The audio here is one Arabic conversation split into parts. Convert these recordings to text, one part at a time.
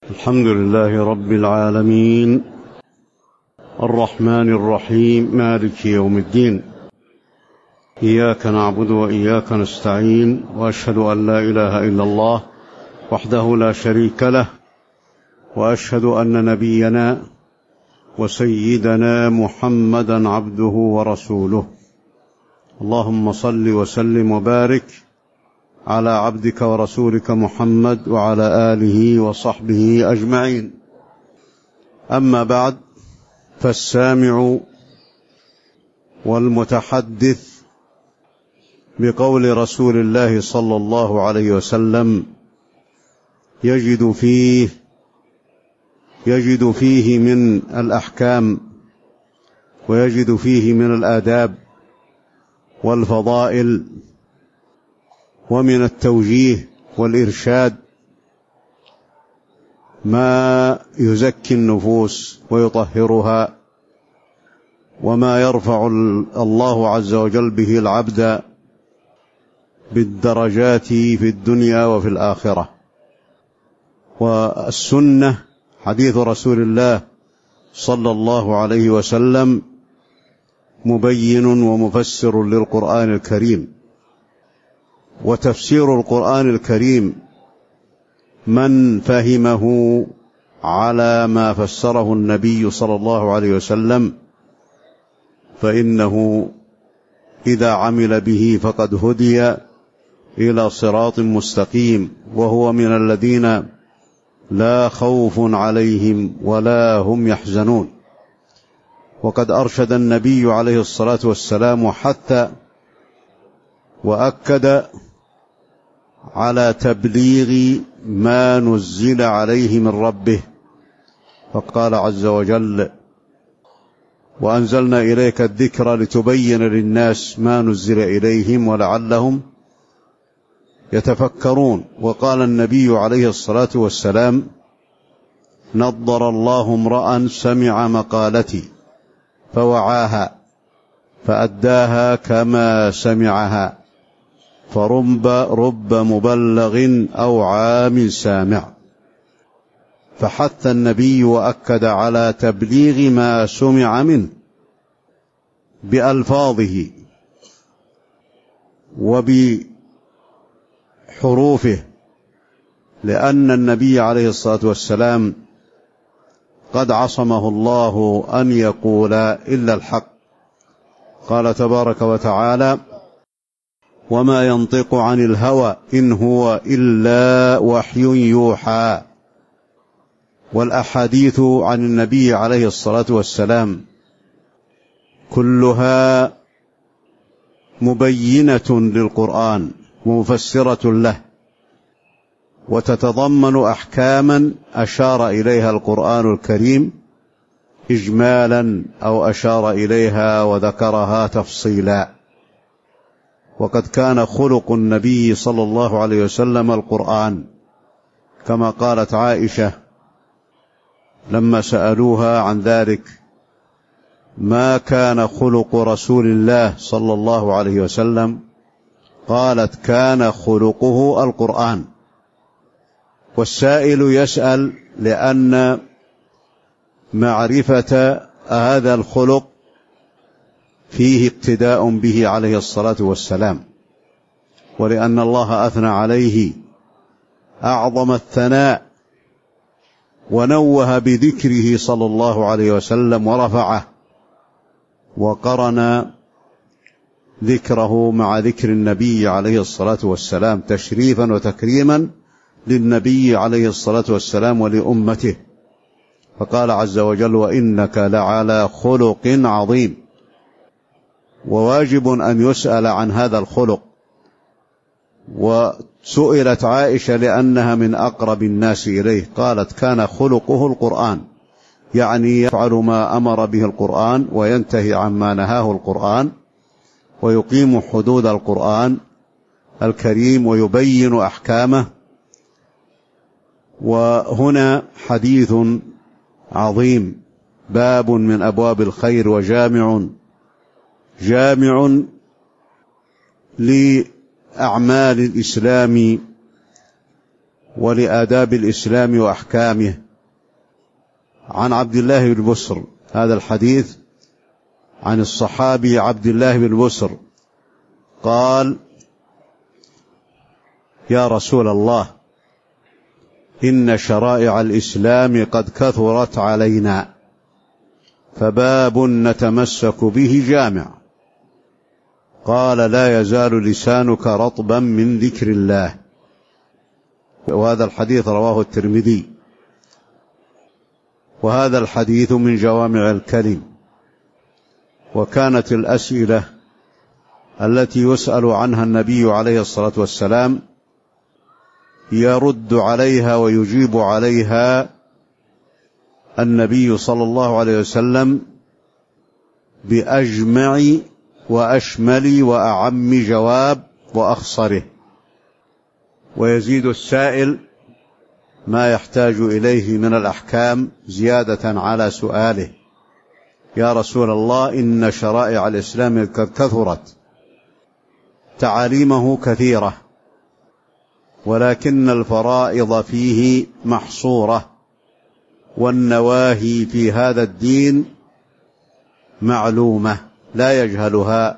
الحمد لله رب العالمين الرحمن الرحيم مالك يوم الدين. إياك نعبد وإياك نستعين، وأشهد أن لا إله إلا الله وحده لا شريك له، وأشهد أن نبينا وسيدنا محمدا عبده ورسوله. اللهم صل وسلم وبارك على عبدك ورسولك محمد وعلى آله وصحبه أجمعين. أما بعد، فالسامع والمتحدث بقول رسول الله صلى الله عليه وسلم يجد فيه من الأحكام، ويجد فيه من الآداب والفضائل، ومن التوجيه والإرشاد ما يزكي النفوس ويطهرها، وما يرفع الله عز وجل به العبد بالدرجات في الدنيا وفي الآخرة. والسنة حديث رسول الله صلى الله عليه وسلم مبين ومفسر للقرآن الكريم. وتفسير القرآن الكريم من فهمه على ما فسره النبي صلى الله عليه وسلم فإنه إذا عمل به فقد هدي إلى صراط مستقيم، وهو من الذين لا خوف عليهم ولا هم يحزنون. وقد أرشد النبي عليه الصلاة والسلام حتى وأكد على تبليغ ما نزل عليه من ربه، فقال عز وجل: وأنزلنا إليك الذكر لتبين للناس ما نزل إليهم ولعلهم يتفكرون. وقال النبي عليه الصلاة والسلام: نضر الله امرأ سمع مقالتي فوعاها فأداها كما سمعها، فرب مبلغ أو عام سامع. فحث النبي وأكد على تبليغ ما سمع منه بألفاظه وبحروفه، لأن النبي عليه الصلاة والسلام قد عصمه الله أن يقول إلا الحق. قال تبارك وتعالى: وما ينطق عن الهوى إن هو إلا وحي يوحى. والأحاديث عن النبي عليه الصلاة والسلام كلها مبينة للقرآن ومفسرة له، وتتضمن أحكاما أشار إليها القرآن الكريم إجمالا أو أشار إليها وذكرها تفصيلا. وقد كان خلق النبي صلى الله عليه وسلم القرآن، كما قالت عائشة لما سألوها عن ذلك: ما كان خلق رسول الله صلى الله عليه وسلم؟ قالت: كان خلقه القرآن. والسائل يسأل لأن معرفة هذا الخلق فيه اقتداء به عليه الصلاة والسلام، ولأن الله أثنى عليه أعظم الثناء ونوه بذكره صلى الله عليه وسلم ورفعه، وقرن ذكره مع ذكر النبي عليه الصلاة والسلام تشريفا وتكريما للنبي عليه الصلاة والسلام ولأمته. فقال عز وجل: وإنك لعلى خلق عظيم. وواجب أن يسأل عن هذا الخلق. وسئلت عائشة لأنها من أقرب الناس إليه، قالت: كان خلقه القرآن، يعني يفعل ما أمر به القرآن وينتهي عما نهاه القرآن، ويقيم حدود القرآن الكريم ويبين أحكامه. وهنا حديث عظيم، باب من أبواب الخير، وجامع لأعمال الإسلام ولآداب الإسلام وأحكامه. عن عبد الله بن بسر، هذا الحديث عن الصحابي عبد الله بن بسر قال: يا رسول الله، إن شرائع الإسلام قد كثرت علينا، فباب نتمسك به جامع. قال: لا يزال لسانك رطبا من ذكر الله. وهذا الحديث رواه الترمذي. وهذا الحديث من جوامع الكلم. وكانت الأسئلة التي يسأل عنها النبي عليه الصلاة والسلام يرد عليها ويجيب عليها النبي صلى الله عليه وسلم بأجمع وأشمل وأعم جواب وأخصره، ويزيد السائل ما يحتاج إليه من الأحكام زيادة على سؤاله: يا رسول الله، إن شرائع الإسلام قد كثرت، تعاليمه كثيرة، ولكن الفرائض فيه محصورة، والنواهي في هذا الدين معلومة لا يجهلها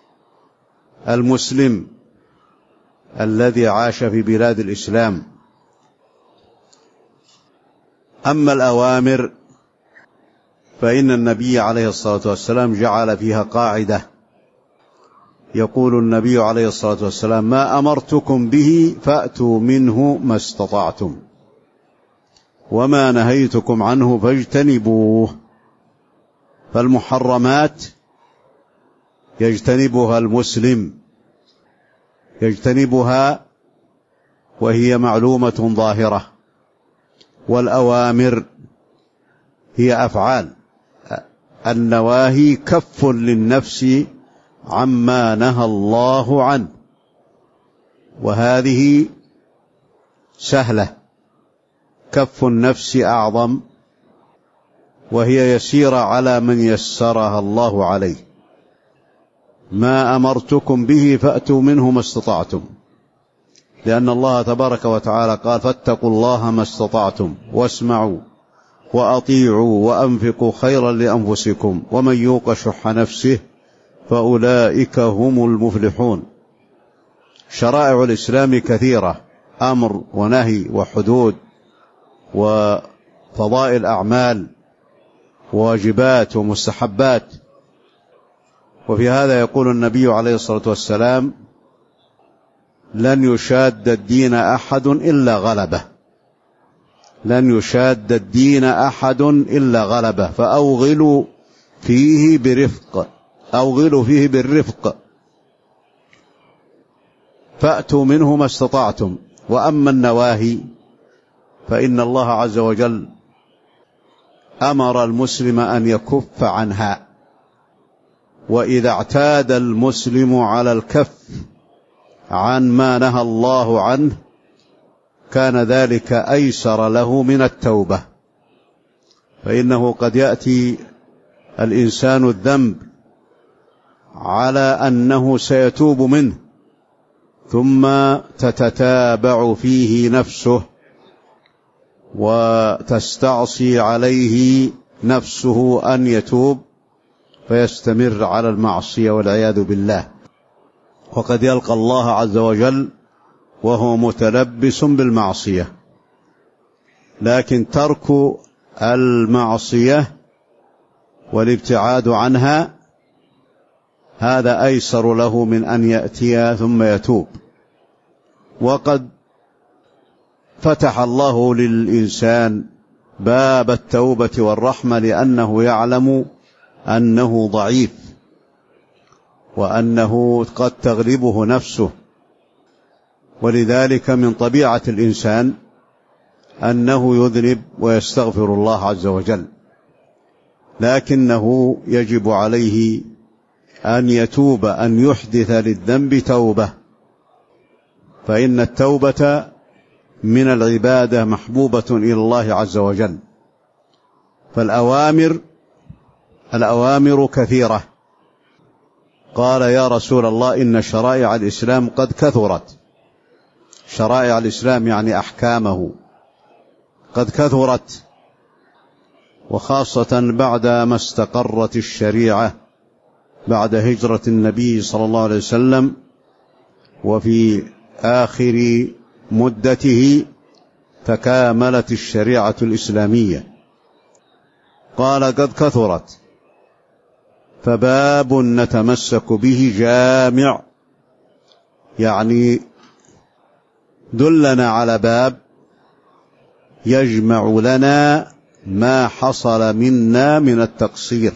المسلم الذي عاش في بلاد الإسلام. أما الأوامر فإن النبي عليه الصلاة والسلام جعل فيها قاعدة، يقول النبي عليه الصلاة والسلام: ما أمرتكم به فأتوا منه ما استطعتم، وما نهيتكم عنه فاجتنبوه. فالمحرمات يجتنبها المسلم، يجتنبها وهي معلومة ظاهرة. والأوامر هي أفعال، النواهي كف للنفس عما نهى الله عنه، وهذه سهلة. كف النفس أعظم، وهي يسيرة على من يسرها الله عليه. ما أمرتكم به فأتوا منه ما استطعتم، لأن الله تبارك وتعالى قال: فاتقوا الله ما استطعتم واسمعوا وأطيعوا وأنفقوا خيرا لأنفسكم ومن يوق شح نفسه فأولئك هم المفلحون. شرائع الإسلام كثيرة، أمر ونهي وحدود وفضائل أعمال وواجبات ومستحبات. وفي هذا يقول النبي عليه الصلاة والسلام: لن يشاد الدين أحد إلا غلبه، لن يشاد الدين أحد إلا غلبه، فأوغلوا فيه برفق، أوغلوا فيه بالرفق، فأتوا منه ما استطعتم. وأما النواهي فإن الله عز وجل أمر المسلم أن يكف عنها، وإذا اعتاد المسلم على الكف عن ما نهى الله عنه كان ذلك أيسر له من التوبة. فإنه قد يأتي الإنسان الذنب على أنه سيتوب منه، ثم تتتابع فيه نفسه وتستعصي عليه نفسه أن يتوب، فيستمر على المعصية والعياذ بالله. وقد يلقى الله عز وجل وهو متلبس بالمعصية. لكن ترك المعصية والابتعاد عنها هذا أيسر له من أن يأتي ثم يتوب. وقد فتح الله للإنسان باب التوبة والرحمة، لأنه يعلم أنه ضعيف وأنه قد تغلبه نفسه. ولذلك من طبيعة الإنسان أنه يذنب ويستغفر الله عز وجل، لكنه يجب عليه أن يتوب، أن يحدث للذنب توبة، فإن التوبة من العبادة محبوبة إلى الله عز وجل. فالأوامر كثيرة. قال: يا رسول الله، إن شرائع الإسلام قد كثرت، شرائع الإسلام يعني أحكامه قد كثرت، وخاصة بعدما استقرت الشريعة بعد هجرة النبي صلى الله عليه وسلم وفي آخر مدته تكاملت الشريعة الإسلامية. قال قد كثرت، فباب نتمسك به جامع، يعني دلنا على باب يجمع لنا ما حصل منا من التقصير،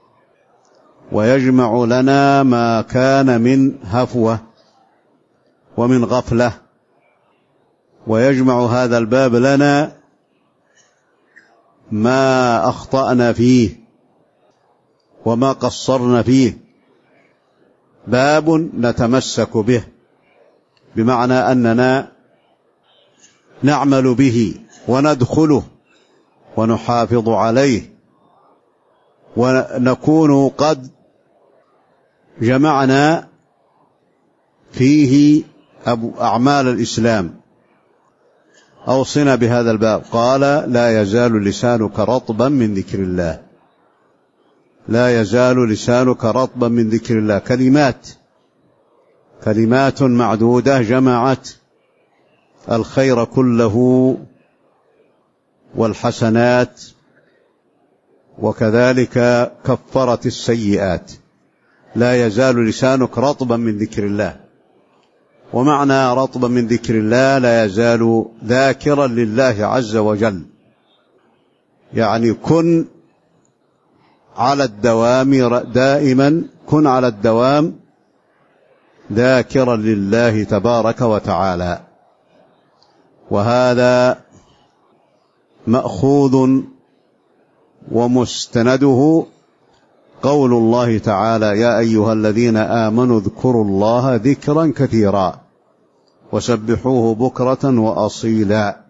ويجمع لنا ما كان من هفوة ومن غفلة، ويجمع هذا الباب لنا ما أخطأنا فيه وما قصرنا فيه. باب نتمسك به، بمعنى أننا نعمل به وندخله ونحافظ عليه، ونكون قد جمعنا فيه أعمال الإسلام. أوصنا بهذا الباب. قال لا يزال لسانك رطبا من ذكر الله، لا يزال لسانك رطبا من ذكر الله. كلمات معدودة جمعت الخير كله والحسنات، وكذلك كفرت السيئات. لا يزال لسانك رطبا من ذكر الله، ومعنى رطبا من ذكر الله لا يزال ذاكرا لله عز وجل، يعني كن على الدوام دائما، كن على الدوام ذاكرا لله تبارك وتعالى. وهذا مأخوذ ومستنده قول الله تعالى يا أيها الذين آمنوا اذكروا الله ذكرا كثيرا وسبحوه بكرة وأصيلا.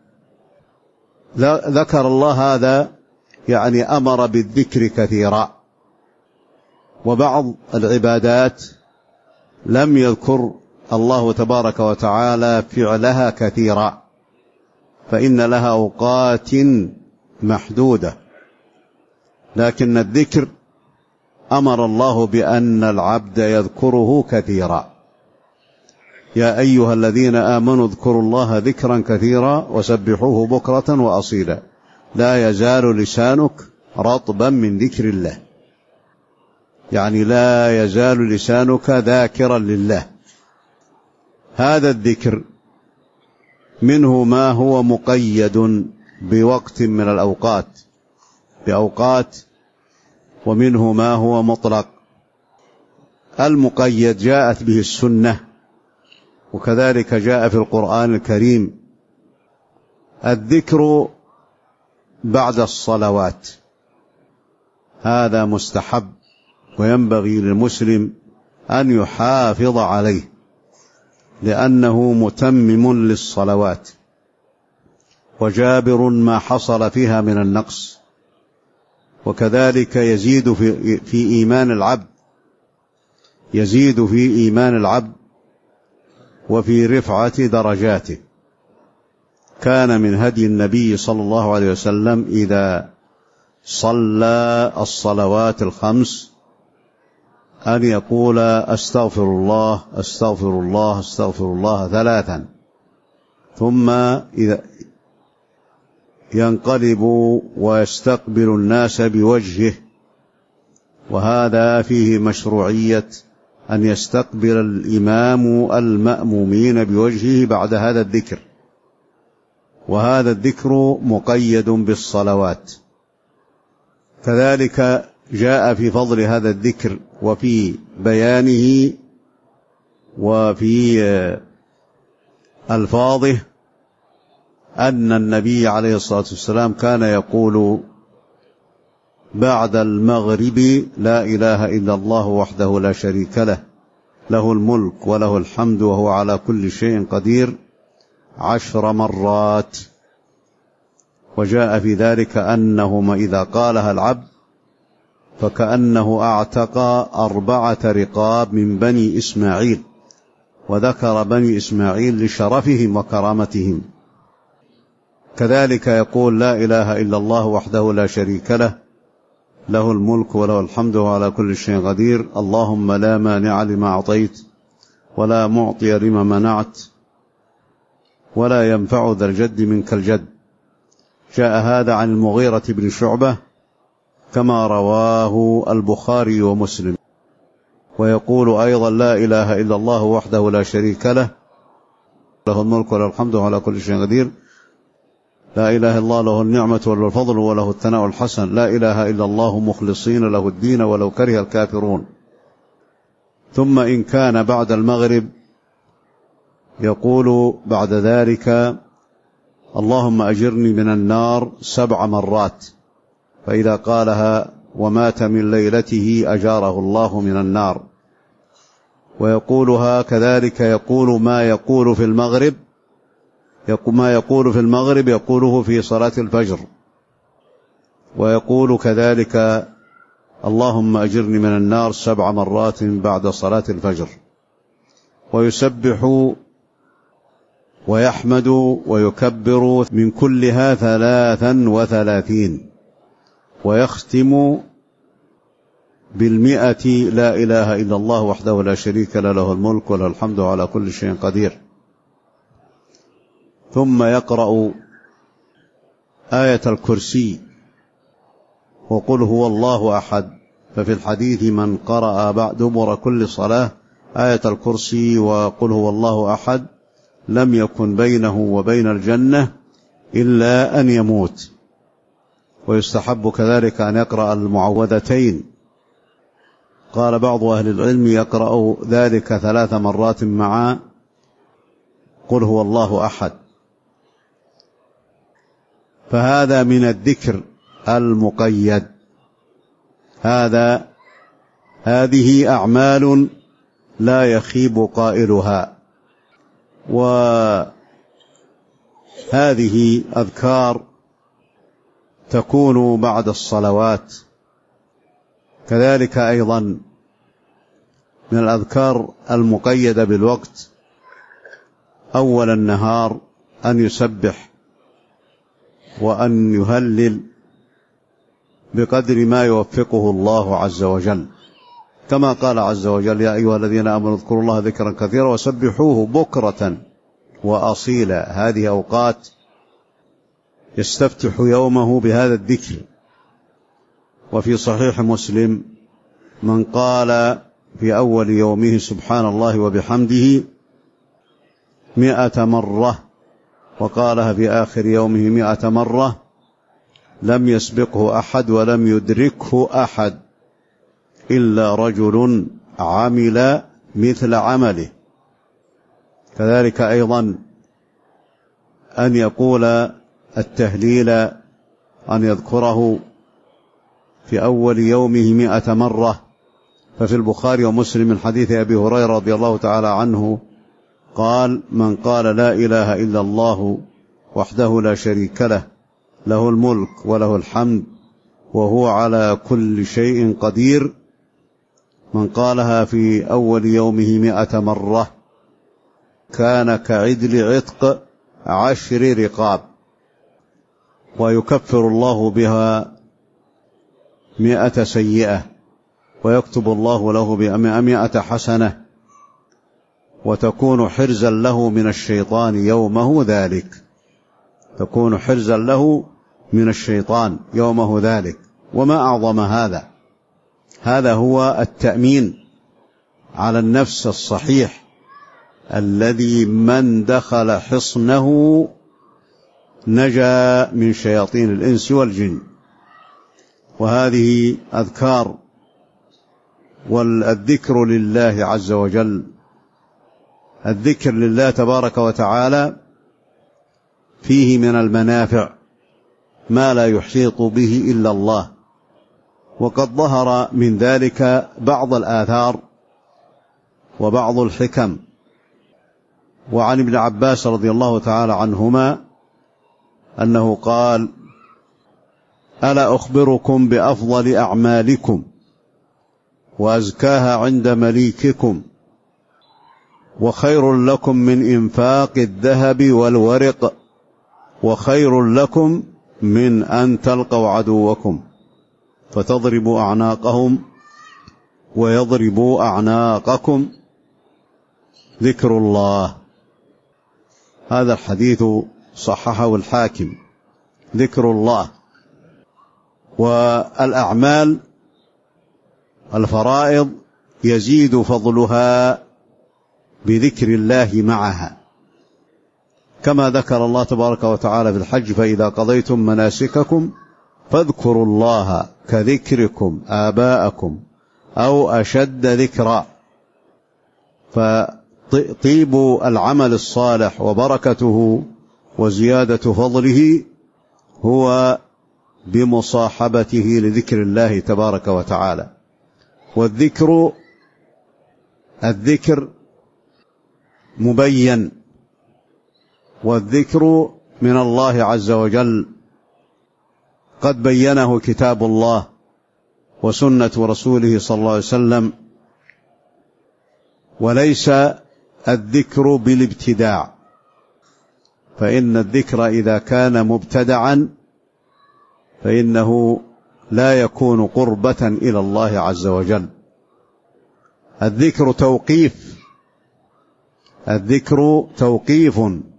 ذكر الله هذا يعني أمر بالذكر كثيرا. وبعض العبادات لم يذكر الله تبارك وتعالى فعلها كثيرا، فإن لها أوقات محدودة، لكن الذكر أمر الله بأن العبد يذكره كثيرا. يا أيها الذين آمنوا اذكروا الله ذكرا كثيرا وسبحوه بكرة وأصيلا. لا يزال لسانك رطبا من ذكر الله، يعني لا يزال لسانك ذاكرا لله. هذا الذكر منه ما هو مقيد بوقت من الأوقات بأوقات، ومنه ما هو مطلق. المقيد جاءت به السنة، وكذلك جاء في القرآن الكريم. الذكر بعد الصلوات هذا مستحب، وينبغي للمسلم أن يحافظ عليه، لأنه متمم للصلوات وجابر ما حصل فيها من النقص، وكذلك يزيد في إيمان العبد، يزيد في إيمان العبد وفي رفعة درجاته. كان من هدي النبي صلى الله عليه وسلم إذا صلى الصلوات الخمس أن يقول أستغفر الله أستغفر الله أستغفر الله 3، ثم إذا ينقلب ويستقبل الناس بوجهه، وهذا فيه مشروعية أن يستقبل الإمام المأمومين بوجهه بعد هذا الذكر. وهذا الذكر مقيد بالصلوات. كذلك جاء في فضل هذا الذكر وفي بيانه وفي ألفاظه أن النبي عليه الصلاة والسلام كان يقول بعد المغرب لا إله إلا الله وحده لا شريك له له الملك وله الحمد وهو على كل شيء قدير 10 مرات. وجاء في ذلك أنهما إذا قالها العبد فكأنه أعتق 4 رقاب من بني إسماعيل، وذكر بني إسماعيل لشرفهم وكرامتهم. كذلك يقول لا إله إلا الله وحده لا شريك له، له الملك وله الحمد وعلى كل شيء قدير، اللهم لا مانع لما أعطيت ولا معطي لما منعت ولا ينفع ذا الجد منك الجد. جاء هذا عن المغيرة بن شعبة كما رواه البخاري ومسلم. ويقول أيضا لا إله إلا الله وحده لا شريك له، له الملك وله الحمد وعلى كل شيء قدير، لا إله إلا الله له النعمة وله الفضل وله الثناء الحسن، لا إله إلا الله مخلصين له الدين ولو كره الكافرون. ثم إن كان بعد المغرب يقول بعد ذلك اللهم أجرني من النار 7 مرات، فإذا قالها ومات من ليلته أجاره الله من النار. ويقولها كذلك يقول ما يقول في المغرب يقوله في صلاة الفجر. ويقول كذلك اللهم أجرني من النار 7 مرات بعد صلاة الفجر. ويسبح ويحمد ويكبر من كلها 33، ويختم 100 لا إله إلا الله وحده لا شريك له، له الملك وله الحمد على كل شيء قدير. ثم يقرأ آية الكرسي وقل هو الله أحد. ففي الحديث من قرأ دبر كل صلاة آية الكرسي وقل هو الله أحد لم يكن بينه وبين الجنة إلا أن يموت. ويستحب كذلك أن يقرأ المعوذتين. قال بعض أهل العلم يقرأ ذلك 3 مرات مع قل هو الله أحد. فهذا من الذكر المقيد. هذه أعمال لا يخيب قائلها، وهذه أذكار تكون بعد الصلوات. كذلك أيضا من الأذكار المقيدة بالوقت أول النهار أن يسبح وأن يهلل بقدر ما يوفقه الله عز وجل، كما قال عز وجل يا أيها الذين آمنوا اذكروا الله ذكرا كثيرا وسبحوه بكرة وأصيلا. هذه أوقات يستفتح يومه بهذا الذكر. وفي صحيح مسلم من قال في أول يومه سبحان الله وبحمده 100 مرة وقالها في آخر يومه 100 مرة لم يسبقه أحد ولم يدركه أحد إلا رجل عمل مثل عمله. كذلك أيضا أن يقول التهليل أن يذكره في أول يومه 100 مرة. ففي البخاري ومسلم من حديث أبي هريرة رضي الله تعالى عنه قال من قال لا إله إلا الله وحده لا شريك له، له الملك وله الحمد وهو على كل شيء قدير، من قالها في أول يومه 100 مرة كان كعدل عتق 10 رقاب، ويكفر الله بها 100 سيئة، ويكتب الله له 100 حسنة، وتكون حرزا له من الشيطان يومه ذلك. تكون حرزا له من الشيطان يومه ذلك. وما أعظم هذا. هذا هو التأمين على النفس الصحيح الذي من دخل حصنه نجا من شياطين الإنس والجن. وهذه أذكار والذكر لله عز وجل. الذكر لله تبارك وتعالى فيه من المنافع ما لا يحيط به إلا الله، وقد ظهر من ذلك بعض الآثار وبعض الحكم. وعن ابن عباس رضي الله تعالى عنهما أنه قال ألا أخبركم بأفضل أعمالكم وأزكاها عند مليككم وخير لكم من إنفاق الذهب والورق، وخير لكم من أن تلقوا عدوكم فتضربوا أعناقهم ويضربوا أعناقكم. ذكر الله. هذا الحديث صححه الحاكم. ذكر الله. والأعمال الفرائض يزيد فضلها بذكر الله معها، كما ذكر الله تبارك وتعالى في الحج: فإذا قضيتم مناسككم فاذكروا الله كذكركم آباءكم أو أشد ذكرا. فطيب العمل الصالح وبركته وزيادة فضله هو بمصاحبته لذكر الله تبارك وتعالى. والذكر مبين، والذكر من الله عز وجل قد بينه كتاب الله وسنة رسوله صلى الله عليه وسلم. وليس الذكر بالابتداع، فإن الذكر إذا كان مبتدعا فإنه لا يكون قربة إلى الله عز وجل. الذكر توقيف.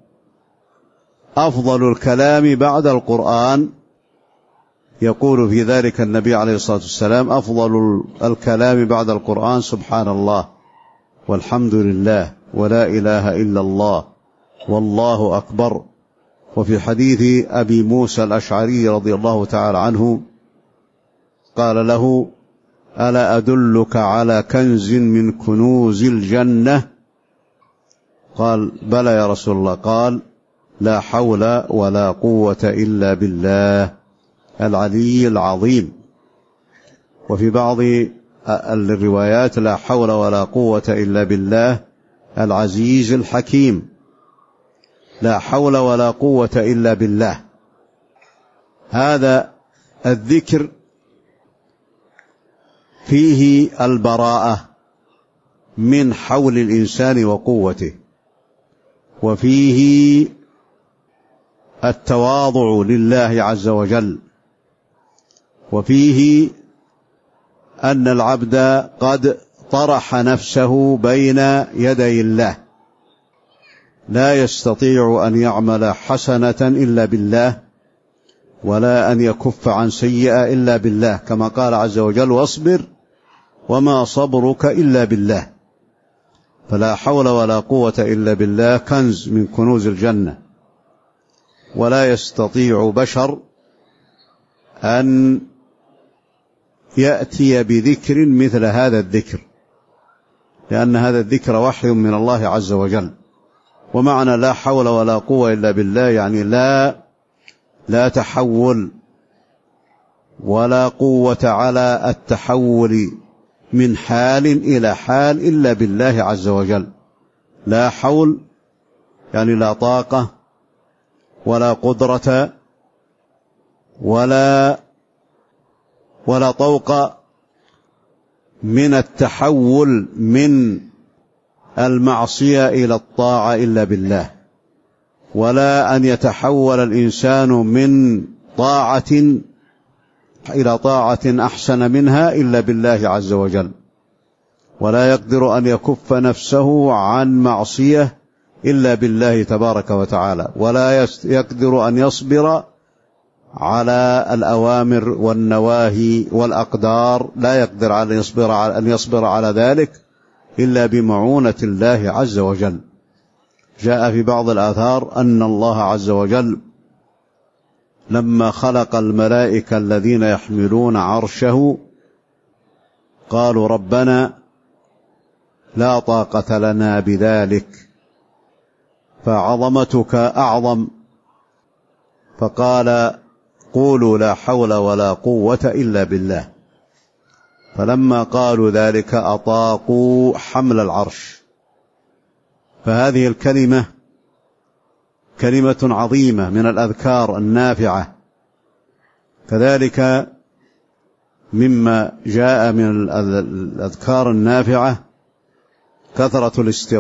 أفضل الكلام بعد القرآن، يقول في ذلك النبي عليه الصلاة والسلام: أفضل الكلام بعد القرآن سبحان الله والحمد لله ولا إله إلا الله والله أكبر. وفي حديث أبي موسى الأشعري رضي الله تعالى عنه قال له: ألا أدلك على كنز من كنوز الجنة؟ قال: بلى يا رسول الله. قال: لا حول ولا قوة إلا بالله العلي العظيم. وفي بعض الروايات: لا حول ولا قوة إلا بالله العزيز الحكيم. لا حول ولا قوة إلا بالله. هذا الذكر فيه البراءة من حول الإنسان وقوته، وفيه التواضع لله عز وجل، وفيه أن العبد قد طرح نفسه بين يدي الله، لا يستطيع أن يعمل حسنة إلا بالله، ولا أن يكف عن سيئة إلا بالله، كما قال عز وجل: واصبر وما صبرك إلا بالله. فلا حول ولا قوة إلا بالله كنز من كنوز الجنة، ولا يستطيع بشر أن يأتي بذكر مثل هذا الذكر، لأن هذا الذكر وحي من الله عز وجل. ومعنى لا حول ولا قوة إلا بالله يعني لا تحول ولا قوة على التحول من حال إلى حال إلا بالله عز وجل. لا حول يعني لا طاقة ولا قدرة ولا طوق من التحول من المعصية إلى الطاعة إلا بالله، ولا أن يتحول الإنسان من طاعة إلى طاعة أحسن منها إلا بالله عز وجل، ولا يقدر أن يكف نفسه عن معصية إلا بالله تبارك وتعالى، ولا يقدر أن يصبر على الأوامر والنواهي والأقدار، لا يقدر أن يصبر على ذلك إلا بمعونة الله عز وجل. جاء في بعض الآثار أن الله عز وجل لما خلق الملائكة الذين يحملون عرشه قالوا: ربنا لا طاقة لنا بذلك، فعظمتك أعظم، فقال: قولوا لا حول ولا قوة إلا بالله. فلما قالوا ذلك أطاقوا حمل العرش. فهذه الكلمة كلمة عظيمة من الأذكار النافعة. كذلك مما جاء من الأذكار النافعة كثرة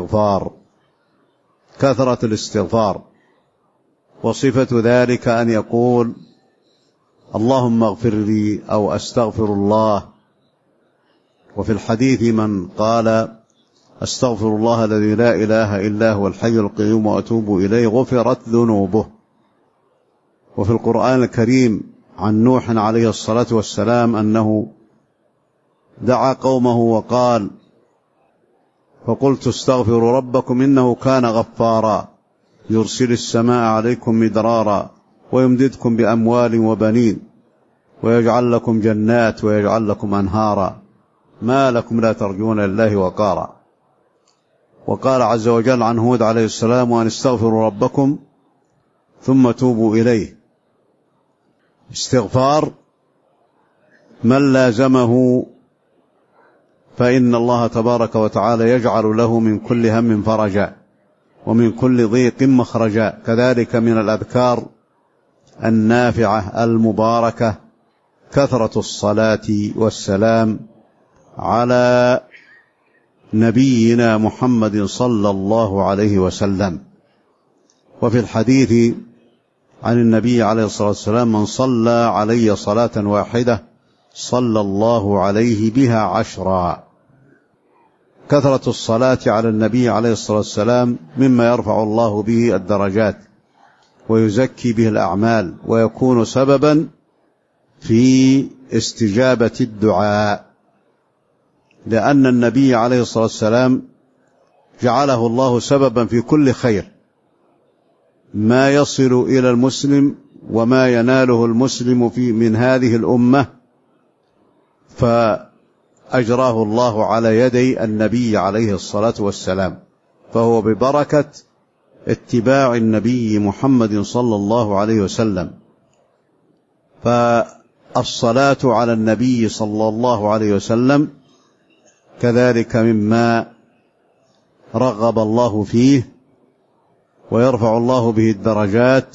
الاستغفار. وصفة ذلك أن يقول اللهم اغفر لي أو أستغفر الله. وفي الحديث من قال أستغفر الله الذي لا إله إلا هو الحي القيوم وأتوب إليه غفرت ذنوبه. وفي القرآن الكريم عن نوح عليه الصلاة والسلام أنه دعا قومه وقال فقلت استغفروا ربكم إنه كان غفارا يرسل السماء عليكم مدرارا ويمددكم بأموال وبنين ويجعل لكم جنات ويجعل لكم أنهارا ما لكم لا ترجون لله وقارا. وقال عز وجل عن هود عليه السلام وأن استغفروا ربكم ثم توبوا إليه. استغفار من لازمه فإن الله تبارك وتعالى يجعل له من كل هم فرجا ومن كل ضيق مخرجا. كذلك من الأذكار النافعة المباركة كثرة الصلاة والسلام على نبينا محمد صلى الله عليه وسلم. وفي الحديث عن النبي عليه الصلاة والسلام من صلى علي صلاة واحدة صلى الله عليه بها 10. كثرة الصلاة على النبي عليه الصلاة والسلام مما يرفع الله به الدرجات ويزكي به الأعمال ويكون سببا في استجابة الدعاء، لأن النبي عليه الصلاة والسلام جعله الله سببا في كل خير ما يصل إلى المسلم وما يناله المسلم من هذه الأمة، فأجراه الله على يدي النبي عليه الصلاة والسلام. فهو ببركة اتباع النبي محمد صلى الله عليه وسلم. فالصلاة على النبي صلى الله عليه وسلم كذلك مما رغب الله فيه ويرفع الله به الدرجات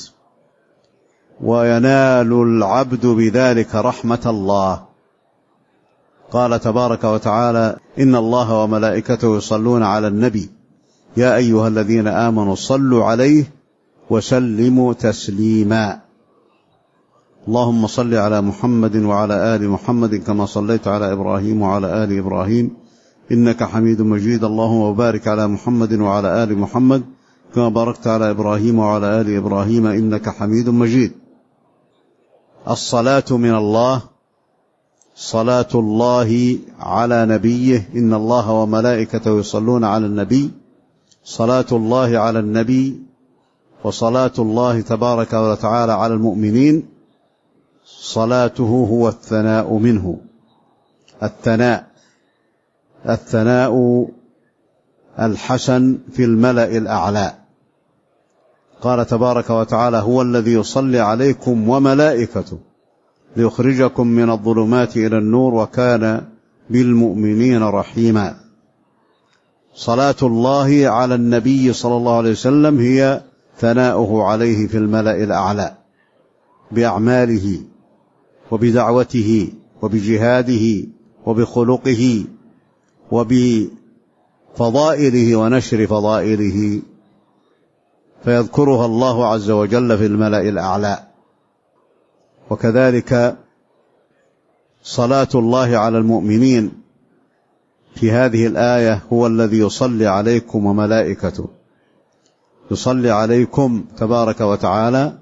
وينال العبد بذلك رحمة الله. قال تبارك وتعالى إن الله وملائكته يصلون على النبي يا أيها الذين آمنوا صلوا عليه وسلموا تسليما. اللهم صل على محمد وعلى آل محمد كما صليت على إبراهيم وعلى آل إبراهيم إنك حميد مجيد. اللهم وبارك على محمد وعلى آل محمد كما باركت على إبراهيم وعلى آل إبراهيم إنك حميد مجيد. الصلاة من الله، صلاة الله على نبيه إن الله وملائكته يصلون على النبي، صلاة الله على النبي وصلاة الله تبارك وتعالى على المؤمنين صلاته هو الثناء منه. الثناء الحسن في الملأ الأعلى. قال تبارك وتعالى هو الذي يصلي عليكم وملائكته ليخرجكم من الظلمات إلى النور وكان بالمؤمنين رحيما. صلاة الله على النبي صلى الله عليه وسلم هي ثناؤه عليه في الملأ الأعلى بأعماله وبدعوته وبجهاده وبخلقه وبفضائله ونشر فضائله، فيذكرها الله عز وجل في الملأ الأعلى. وكذلك صلاة الله على المؤمنين في هذه الآية هو الذي يصلي عليكم وملائكته، يصلي عليكم تبارك وتعالى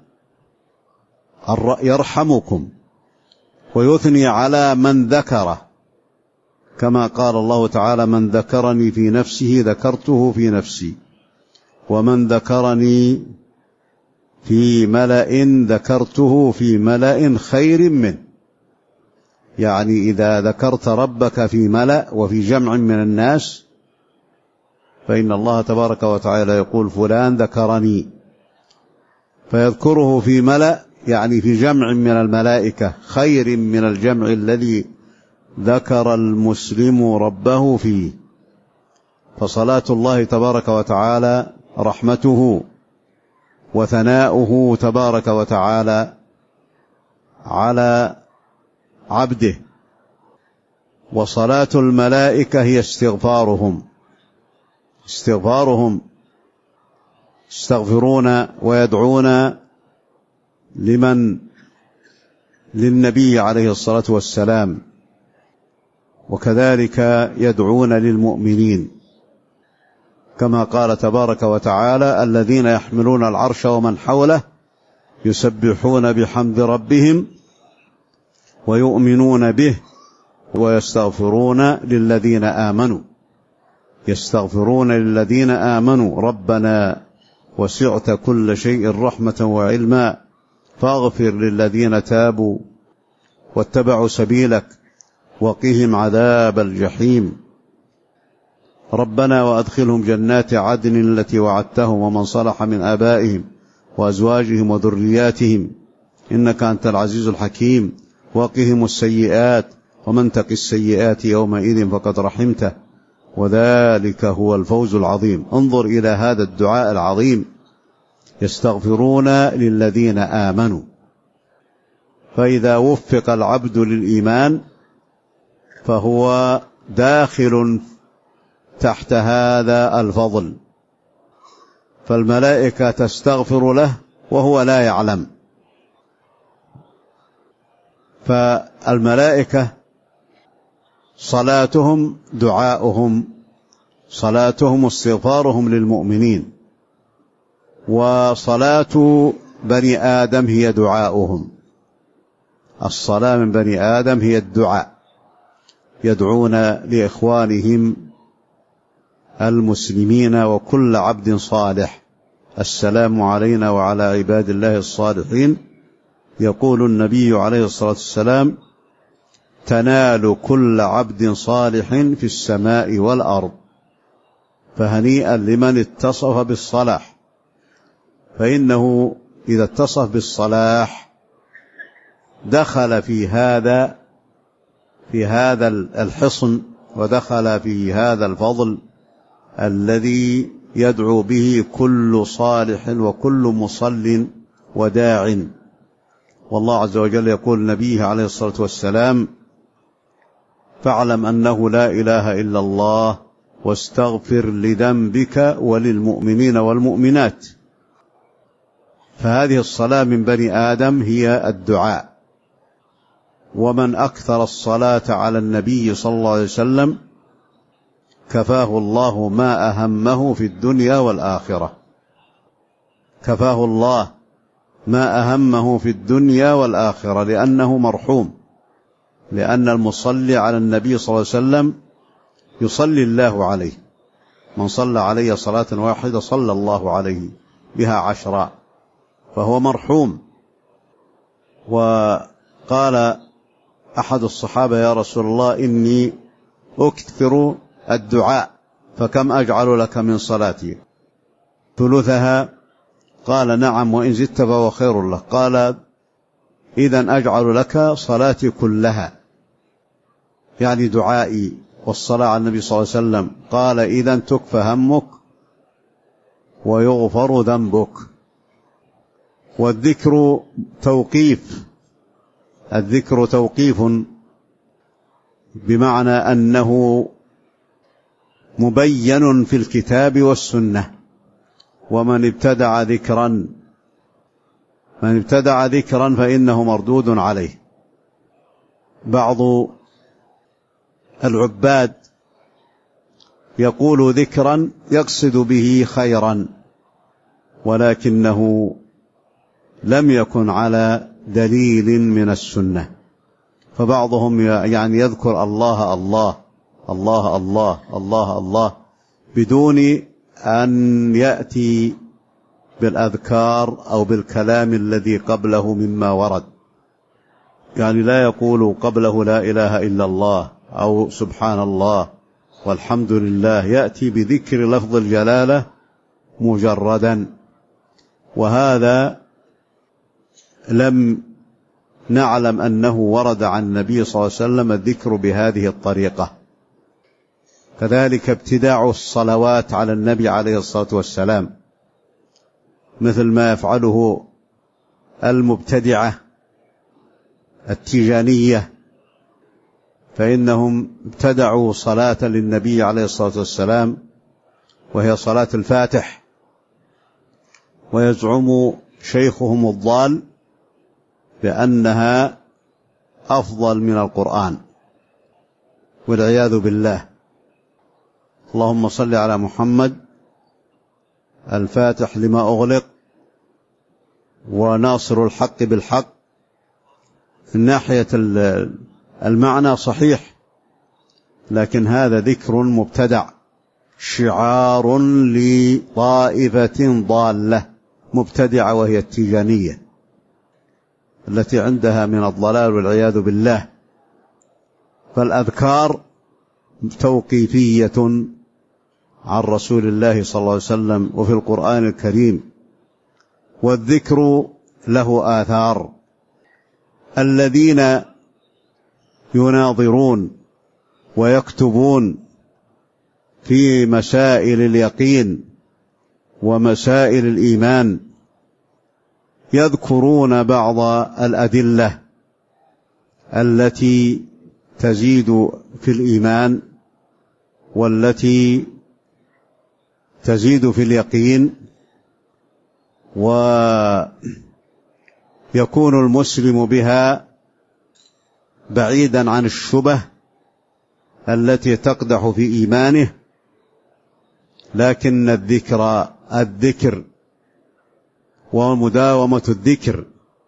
يرحمكم ويثني على من ذكره، كما قال الله تعالى من ذكرني في نفسه ذكرته في نفسي ومن ذكرني في ملأ ذكرته في ملأ خير منه. يعني إذا ذكرت ربك في ملأ وفي جمع من الناس فإن الله تبارك وتعالى يقول فلان ذكرني، فيذكره في ملأ يعني في جمع من الملائكة خير من الجمع الذي ذكر المسلم ربه فيه. فصلاة الله تبارك وتعالى رحمته وثناؤه تبارك وتعالى على عبده، وصلاة الملائكة هي استغفارهم استغفارهم يستغفرون ويدعون للنبي عليه الصلاة والسلام، وكذلك يدعون للمؤمنين، كما قال تبارك وتعالى: الذين يحملون العرش ومن حوله يسبحون بحمد ربهم ويؤمنون به ويستغفرون للذين آمنوا. يستغفرون للذين آمنوا: ربنا وسعت كل شيء رحمة وعلما فاغفر للذين تابوا واتبعوا سبيلك وقهم عذاب الجحيم. ربنا وأدخلهم جنات عدن التي وعدتهم ومن صلح من آبائهم وأزواجهم وذرياتهم إنك أنت العزيز الحكيم. وقهم السيئات ومن تق السيئات يومئذ فقد رحمته وذلك هو الفوز العظيم. انظر إلى هذا الدعاء العظيم: يستغفرون للذين آمنوا. فإذا وفق العبد للإيمان فهو داخل تحت هذا الفضل، فالملائكة تستغفر له وهو لا يعلم. فالملائكة صلاتهم دعاؤهم، صلاتهم استغفارهم للمؤمنين، وصلاة بني آدم هي دعاؤهم. الصلاة من بني آدم هي الدعاء، يدعون لإخوانهم المسلمين وكل عبد صالح: السلام علينا وعلى عباد الله الصالحين. يقول النبي عليه الصلاة والسلام: تنال كل عبد صالح في السماء والأرض. فهنيئا لمن اتصف بالصلاح، فإنه إذا اتصف بالصلاح دخل في هذا الحصن، ودخل في هذا الفضل الذي يدعو به كل صالح وكل مصل وداع. والله عز وجل يقول نبيه عليه الصلاة والسلام: فاعلم أنه لا إله إلا الله واستغفر لذنبك وللمؤمنين والمؤمنات. فهذه الصلاة من بني آدم هي الدعاء. ومن أكثر الصلاة على النبي صلى الله عليه وسلم كفاه الله ما أهمه في الدنيا والآخرة. كفاه الله ما أهمه في الدنيا والآخرة، لأنه مرحوم، لأن المصلي على النبي صلى الله عليه وسلم يصلي الله عليه. من صلى عليه صلاة واحدة صلى الله عليه بها 10، فهو مرحوم. وقال أحد الصحابة: يا رسول الله إني أكثر الدعاء، فكم أجعل لك من صلاتي؟ ثلثها؟ قال: نعم، وإن زدت فهو خير لك. قال: إذن أجعل لك صلاتي كلها، يعني دعائي والصلاة على النبي صلى الله عليه وسلم. قال: إذن تكفى همك ويغفر ذنبك. والذكر توقيف، الذكر توقيف بمعنى أنه مبين في الكتاب والسنة. ومن ابتدع ذكرا فإنه مردود عليه. بعض العباد يقول ذكرا يقصد به خيرا، ولكنه لم يكن على دليل من السنة. فبعضهم يعني يذكر الله الله الله الله الله الله بدون أن يأتي بالأذكار أو بالكلام الذي قبله مما ورد. يعني لا يقول قبله لا إله إلا الله أو سبحان الله والحمد لله، يأتي بذكر لفظ الجلالة مجردا. وهذا لم نعلم أنه ورد عن النبي صلى الله عليه وسلم الذكر بهذه الطريقة. كذلك ابتداع الصلوات على النبي عليه الصلاة والسلام، مثل ما يفعله المبتدعة التيجانية، فإنهم ابتدعوا صلاة للنبي عليه الصلاة والسلام وهي صلاة الفاتح، ويزعم شيخهم الضال بأنها أفضل من القرآن، والعياذ بالله. اللهم صل على محمد الفاتح لما أغلق وناصر الحق بالحق. من ناحية المعنى صحيح، لكن هذا ذكر مبتدع، شعار لطائفة ضالة مبتدعة، وهي التيجانية التي عندها من الضلال والعياذ بالله. فالأذكار توقيفية عن رسول الله صلى الله عليه وسلم وفي القرآن الكريم، والذكر له آثار. الذين يناظرون ويكتبون في مسائل اليقين ومسائل الإيمان يذكرون بعض الأدلة التي تزيد في الإيمان والتي تزيد في اليقين، ويكون المسلم بها بعيدا عن الشبه التي تقدح في إيمانه. لكن الذكر ومداومة الذكر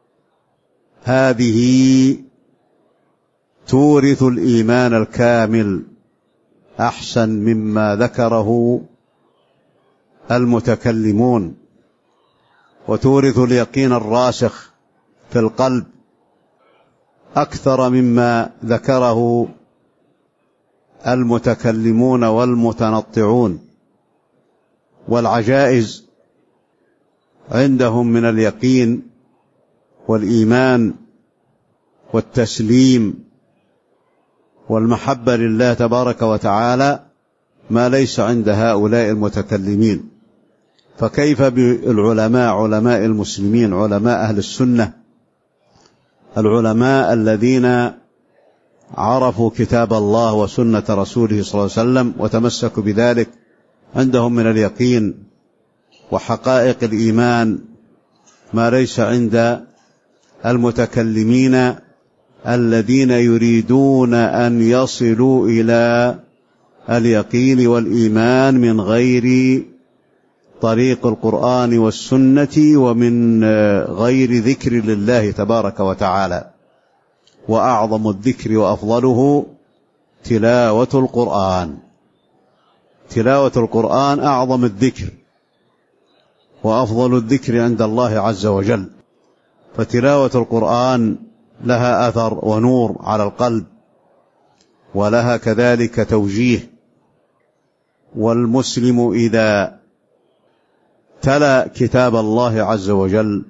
هذه تورث الإيمان الكامل أحسن مما ذكره المتكلمون، وتورث اليقين الراسخ في القلب أكثر مما ذكره المتكلمون والمتنطعون. والعجائز عندهم من اليقين والإيمان والتسليم والمحبة لله تبارك وتعالى ما ليس عند هؤلاء المتكلمين. فكيف بالعلماء، علماء المسلمين، علماء أهل السنة، العلماء الذين عرفوا كتاب الله وسنة رسوله صلى الله عليه وسلم وتمسكوا بذلك، عندهم من اليقين وحقائق الإيمان ما ليس عند المتكلمين الذين يريدون أن يصلوا إلى اليقين والإيمان من غير طريق القرآن والسنة ومن غير ذكر لله تبارك وتعالى. وأعظم الذكر وأفضله تلاوة القرآن. تلاوة القرآن أعظم الذكر وأفضل الذكر عند الله عز وجل. فتلاوة القرآن لها أثر ونور على القلب، ولها كذلك توجيه. والمسلم إذا تلا كتاب الله عز وجل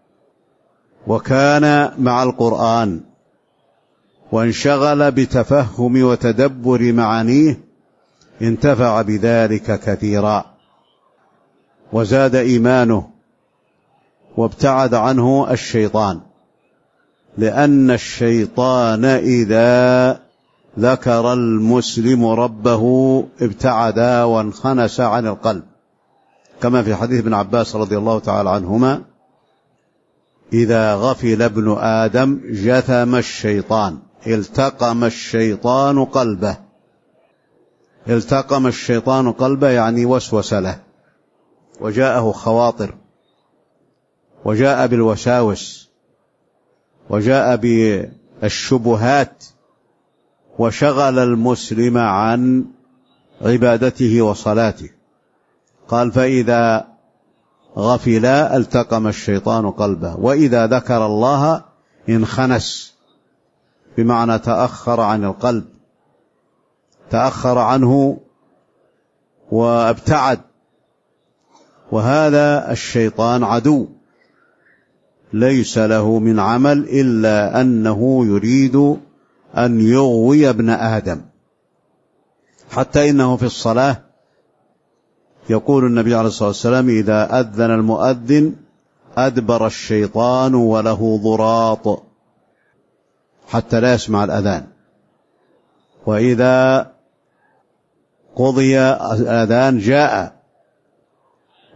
وكان مع القرآن وانشغل بتفهم وتدبر معانيه انتفع بذلك كثيرا، وزاد إيمانه، وابتعد عنه الشيطان. لأن الشيطان إذا ذكر المسلم ربه ابتعد وانخنس عن القلب، كما في حديث ابن عباس رضي الله تعالى عنهما: إذا غفل ابن آدم جثم الشيطان، التقم الشيطان قلبه. التقم الشيطان قلبه يعني وسوس له، وجاءه خواطر، وجاء بالوساوس، وجاء بالشبهات، وشغل المسلم عن عبادته وصلاته. قال: فإذا غفل التقم الشيطان قلبه، وإذا ذكر الله انخنس، بمعنى تأخر عن القلب، تأخر عنه وابتعد. وهذا الشيطان عدو ليس له من عمل إلا أنه يريد أن يغوي ابن آدم. حتى إنه في الصلاة يقول النبي عليه الصلاة والسلام: إذا أذن المؤذن أدبر الشيطان وله ضراط، حتى لا يسمع الأذان. وإذا قضي الأذان جاء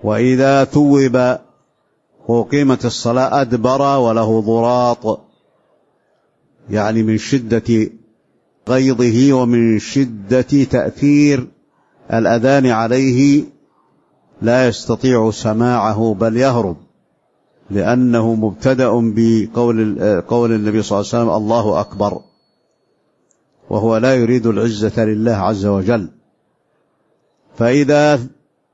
وإذا ثوب وقيمت الصلاة أدبر وله ضراط، يعني من شدة غيظه ومن شدة تأثير الأذان عليه لا يستطيع سماعه بل يهرب، لأنه مبتدأ بقول النبي صلى الله عليه وسلم الله أكبر، وهو لا يريد العزة لله عز وجل. فإذا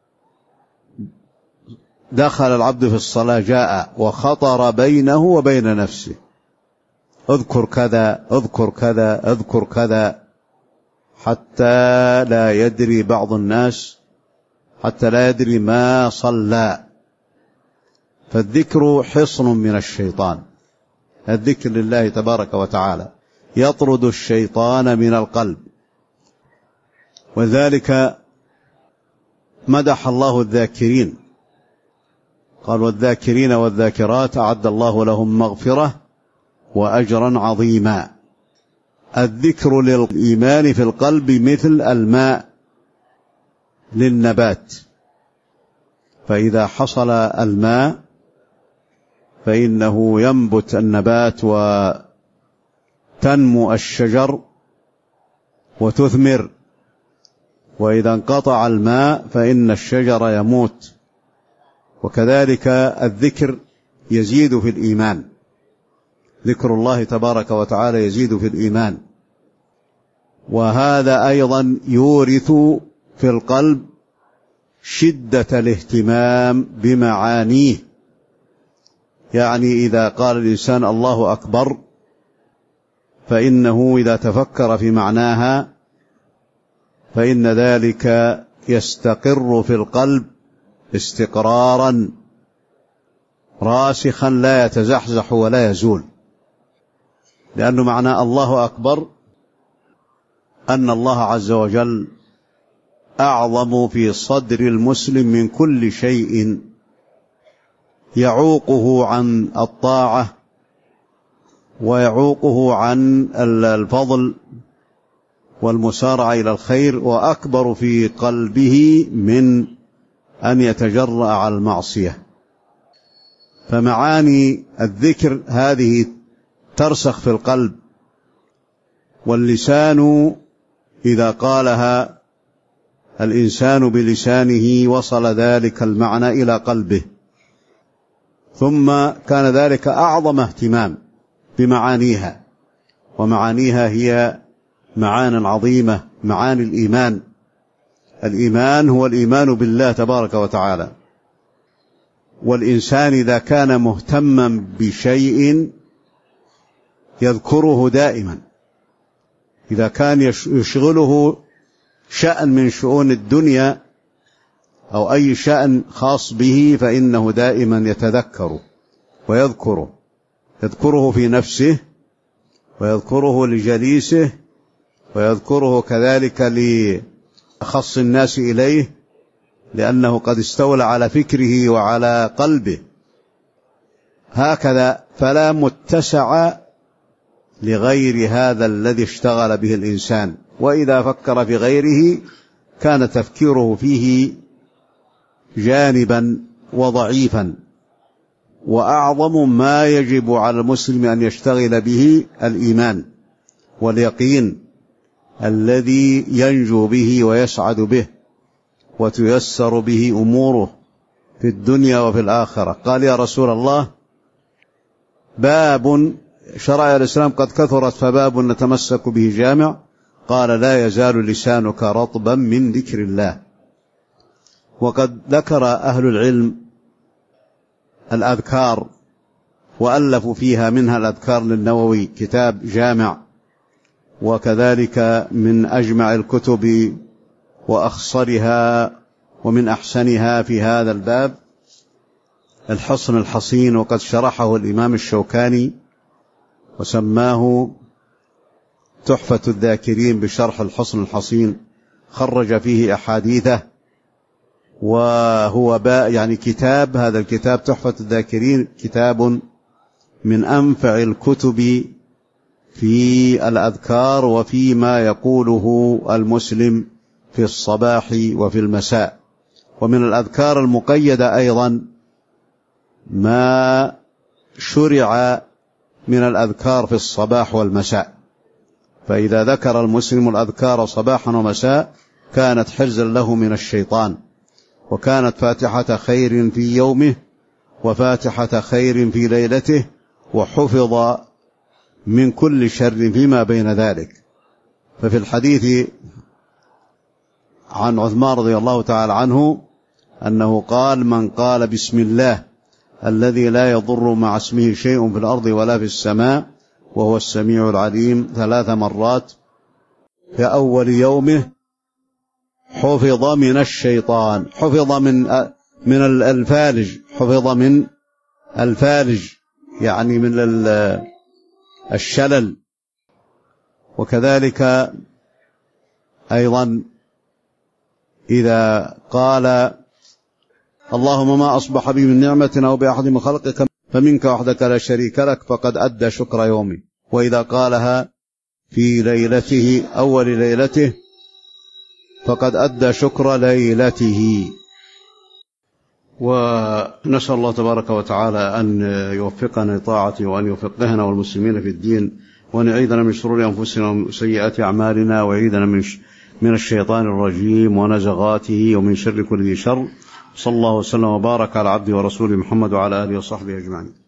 دخل العبد في الصلاة جاء وخطر بينه وبين نفسه اذكر كذا اذكر كذا اذكر كذا، حتى لا يدري بعض الناس حتى لا يدري ما صلى. فالذكر حصن من الشيطان، الذكر لله تبارك وتعالى يطرد الشيطان من القلب. وذلك مدح الله الذاكرين، قال والذاكرين والذاكرات أعد الله لهم مغفرة وأجرا عظيما. الذكر للإيمان في القلب مثل الماء للنبات، فإذا حصل الماء فإنه ينبت النبات وتنمو الشجر وتثمر، وإذا انقطع الماء فإن الشجر يموت. وكذلك الذكر يزيد في الإيمان، ذكر الله تبارك وتعالى يزيد في الإيمان، وهذا أيضا يورث في القلب شدة الاهتمام بمعانيه. يعني إذا قال الإنسان الله أكبر فإنه إذا تفكر في معناها فإن ذلك يستقر في القلب استقرارا راسخا لا يتزحزح ولا يزول، لأنه معنى الله أكبر أن الله عز وجل أعظم في صدر المسلم من كل شيء يعوقه عن الطاعة ويعوقه عن الفضل والمسارعة إلى الخير، وأكبر في قلبه من أن يتجرأ على المعصية. فمعاني الذكر هذه ترسخ في القلب، واللسان إذا قالها الإنسان بلسانه وصل ذلك المعنى إلى قلبه، ثم كان ذلك أعظم اهتمام بمعانيها. ومعانيها هي معان عظيمة، معاني الإيمان. الإيمان هو الإيمان بالله تبارك وتعالى. والإنسان إذا كان مهتما بشيء يذكره دائما، إذا كان يشغله شأن من شؤون الدنيا أو أي شأن خاص به فإنه دائما يتذكره ويذكره، يذكره في نفسه ويذكره لجليسه ويذكره كذلك لأخص الناس إليه، لأنه قد استولى على فكره وعلى قلبه. هكذا فلا متسع لغير هذا الذي اشتغل به الإنسان، وإذا فكر في غيره كان تفكيره فيه جانبا وضعيفا. وأعظم ما يجب على المسلم أن يشتغل به الإيمان واليقين الذي ينجو به ويسعد به وتيسر به أموره في الدنيا وفي الآخرة. قال يا رسول الله باب شرائع الإسلام قد كثرت فباب نتمسك به جامع، قال لا يزال لسانك رطبا من ذكر الله. وقد ذكر أهل العلم الأذكار وألفوا فيها، منها الأذكار للنووي كتاب جامع، وكذلك من أجمع الكتب وأخصرها ومن أحسنها في هذا الباب الحصن الحصين، وقد شرحه الإمام الشوكاني وسماه تحفة الذاكرين بشرح الحصن الحصين، خرج فيه أحاديثه. وهو يعني كتاب، هذا الكتاب تحفة الذاكرين كتاب من أنفع الكتب في الأذكار وفيما يقوله المسلم في الصباح وفي المساء. ومن الأذكار المقيدة أيضا ما شرع من الأذكار في الصباح والمساء، فإذا ذكر المسلم الأذكار صباحا ومساء كانت حرزا له من الشيطان، وكانت فاتحة خير في يومه وفاتحة خير في ليلته، وحفظ من كل شر فيما بين ذلك. ففي الحديث عن عثمان رضي الله تعالى عنه أنه قال: من قال بسم الله الذي لا يضر مع اسمه شيء في الأرض ولا في السماء وهو السميع العليم 3 مرات في أول يومه حفظ من الشيطان، حفظ من الفالج، حفظ من الفالج يعني من الشلل. وكذلك أيضا إذا قال: اللهم ما أصبح بي من نعمة أو بأحد من خلقك فمنك وحدك لا شريك لك، فقد أدى شكر يومه. وإذا قالها في ليلته أول ليلته فقد أدى شكر ليلته. ونسأل الله تبارك وتعالى أن يوفقنا لطاعته وأن يفقهنا والمسلمين في الدين، وأن يعيذنا من شرور أنفسنا وسيئات أعمالنا، ويعيذنا من الشيطان الرجيم ونزغاته ومن شر كل ذي شر. صلى الله وسلم وبارك على عبده ورسوله محمد وعلى آله وصحبه أجمعين.